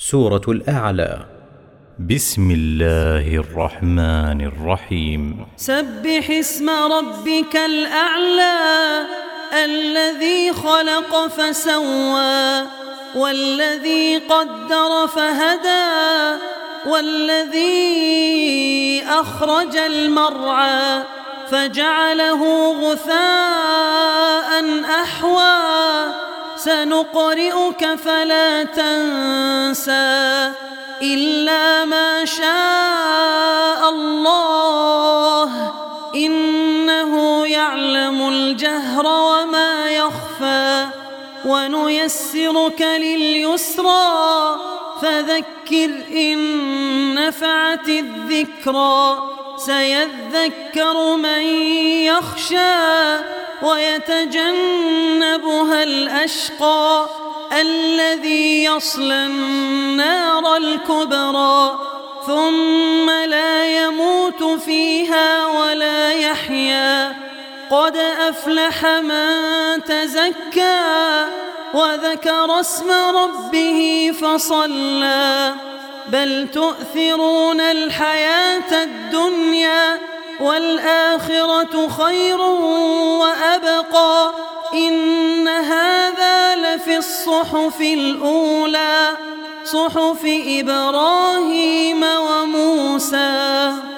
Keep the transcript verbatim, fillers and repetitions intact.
سورة الأعلى. بسم الله الرحمن الرحيم. سبح اسم ربك الأعلى الذي خلق فسوى والذي قدر فهدى والذي أخرج المرعى فجعله غثاء أحوى سنقرئك فلا تنسى إلا ما شاء الله إنه يعلم الجهر وما يخفى ونيسرك لليسرى فذكر إن نفعت الذكرى سيذكر من يخشى ويتجنبها الأشقى الذي يصلى النار الكبرى ثم لا يموت فيها ولا يحيا قد أفلح من تزكى وذكر اسم ربه فصلى بل تؤثرون الحياة الدنيا والآخرة خير وأبقى إن هذا لفي الصحف الأولى صحف إبراهيم وموسى.